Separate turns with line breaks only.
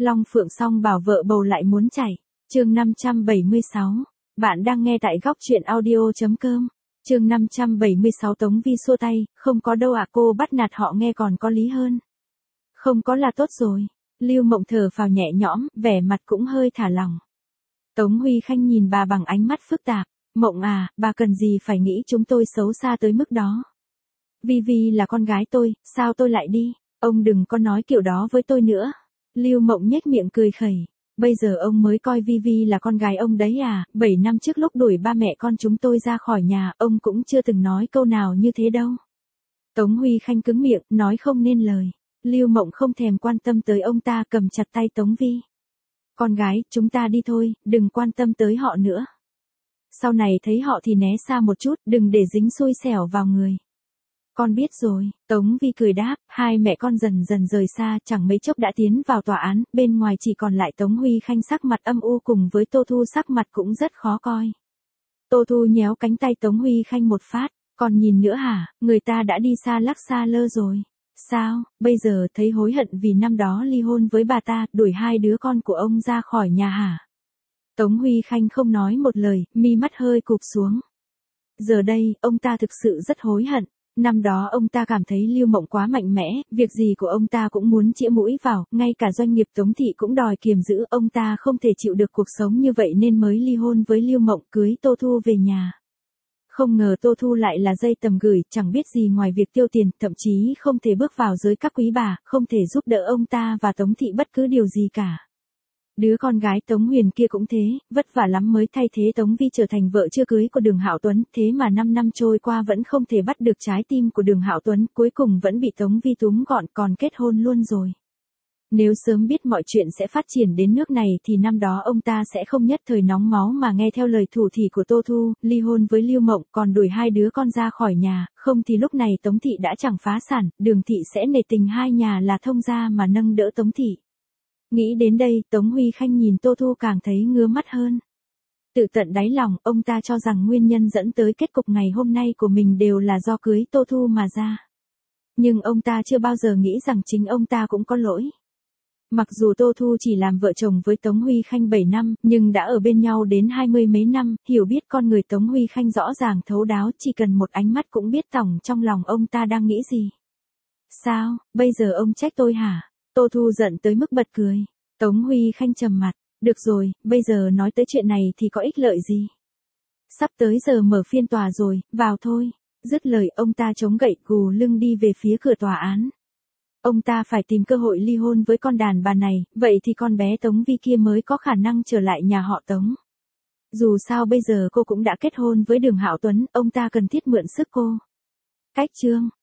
Long Phượng song bảo vợ bầu lại muốn chảy. Chương 576. Bạn đang nghe tại góc truyện audio.com. Chương 576 Tống Vi xua tay, không có đâu ạ, cô bắt nạt họ nghe còn có lý hơn. Không có là tốt rồi. Lưu Mộng thở phào nhẹ nhõm, vẻ mặt cũng hơi thả lỏng. Tống Huy Khanh nhìn bà bằng ánh mắt phức tạp. Mộng à, bà cần gì phải nghĩ chúng tôi xấu xa tới mức đó. Vi Vi là con gái tôi, sao tôi lại đi? Ông đừng có nói kiểu đó với tôi nữa. Lưu Mộng nhếch miệng cười khẩy. Bây giờ ông mới coi Vi Vi là con gái ông đấy à, 7 năm trước lúc đuổi ba mẹ con chúng tôi ra khỏi nhà, ông cũng chưa từng nói câu nào như thế đâu. Tống Huy Khanh cứng miệng, nói không nên lời. Lưu Mộng không thèm quan tâm tới ông ta, cầm chặt tay Tống Vi. Con gái, chúng ta đi thôi, đừng quan tâm tới họ nữa. Sau này thấy họ thì né xa một chút, đừng để dính xui xẻo vào người. Con biết rồi, Tống Vi cười đáp, hai mẹ con dần dần rời xa, chẳng mấy chốc đã tiến vào tòa án, bên ngoài chỉ còn lại Tống Huy Khanh sắc mặt âm u cùng với Tô Thu sắc mặt cũng rất khó coi. Tô Thu nhéo cánh tay Tống Huy Khanh một phát, còn nhìn nữa hả, người ta đã đi xa lắc xa lơ rồi. Sao, bây giờ thấy hối hận vì năm đó ly hôn với bà ta, đuổi hai đứa con của ông ra khỏi nhà hả? Tống Huy Khanh không nói một lời, mi mắt hơi cụp xuống. Giờ đây, ông ta thực sự rất hối hận. Năm đó ông ta cảm thấy Lưu Mộng quá mạnh mẽ, việc gì của ông ta cũng muốn chĩa mũi vào, ngay cả doanh nghiệp Tống Thị cũng đòi kiềm giữ, ông ta không thể chịu được cuộc sống như vậy nên mới ly hôn với Lưu Mộng, cưới Tô Thu về nhà. Không ngờ Tô Thu lại là dây tầm gửi, chẳng biết gì ngoài việc tiêu tiền, thậm chí không thể bước vào giới các quý bà, không thể giúp đỡ ông ta và Tống Thị bất cứ điều gì cả. Đứa con gái Tống Huyền kia cũng thế, vất vả lắm mới thay thế Tống Vi trở thành vợ chưa cưới của Đường Hạo Tuấn, thế mà 5 năm trôi qua vẫn không thể bắt được trái tim của Đường Hạo Tuấn, cuối cùng vẫn bị Tống Vi túm gọn, còn kết hôn luôn rồi. Nếu sớm biết mọi chuyện sẽ phát triển đến nước này thì năm đó ông ta sẽ không nhất thời nóng máu mà nghe theo lời thủ thỉ của Tô Thu, ly hôn với Lưu Mộng, còn đuổi hai đứa con ra khỏi nhà, không thì lúc này Tống Thị đã chẳng phá sản, Đường Thị sẽ nể tình hai nhà là thông gia mà nâng đỡ Tống Thị. Nghĩ đến đây, Tống Huy Khanh nhìn Tô Thu càng thấy ngứa mắt hơn. Tự tận đáy lòng, ông ta cho rằng nguyên nhân dẫn tới kết cục ngày hôm nay của mình đều là do cưới Tô Thu mà ra. Nhưng ông ta chưa bao giờ nghĩ rằng chính ông ta cũng có lỗi. Mặc dù Tô Thu chỉ làm vợ chồng với Tống Huy Khanh 7 năm, nhưng đã ở bên nhau đến 20 mấy năm, hiểu biết con người Tống Huy Khanh rõ ràng thấu đáo, chỉ cần một ánh mắt cũng biết tổng trong lòng ông ta đang nghĩ gì. Sao, bây giờ ông trách tôi hả? Tô Thu giận tới mức bật cười. Tống Huy Khanh trầm mặt. Được rồi, bây giờ nói tới chuyện này thì có ích lợi gì? Sắp tới giờ mở phiên tòa rồi, vào thôi. Dứt lời ông ta chống gậy gù lưng đi về phía cửa tòa án. Ông ta phải tìm cơ hội ly hôn với con đàn bà này, vậy thì con bé Tống Vi kia mới có khả năng trở lại nhà họ Tống. Dù sao bây giờ cô cũng đã kết hôn với Đường Hạo Tuấn, ông ta cần thiết mượn sức cô. Cách chương.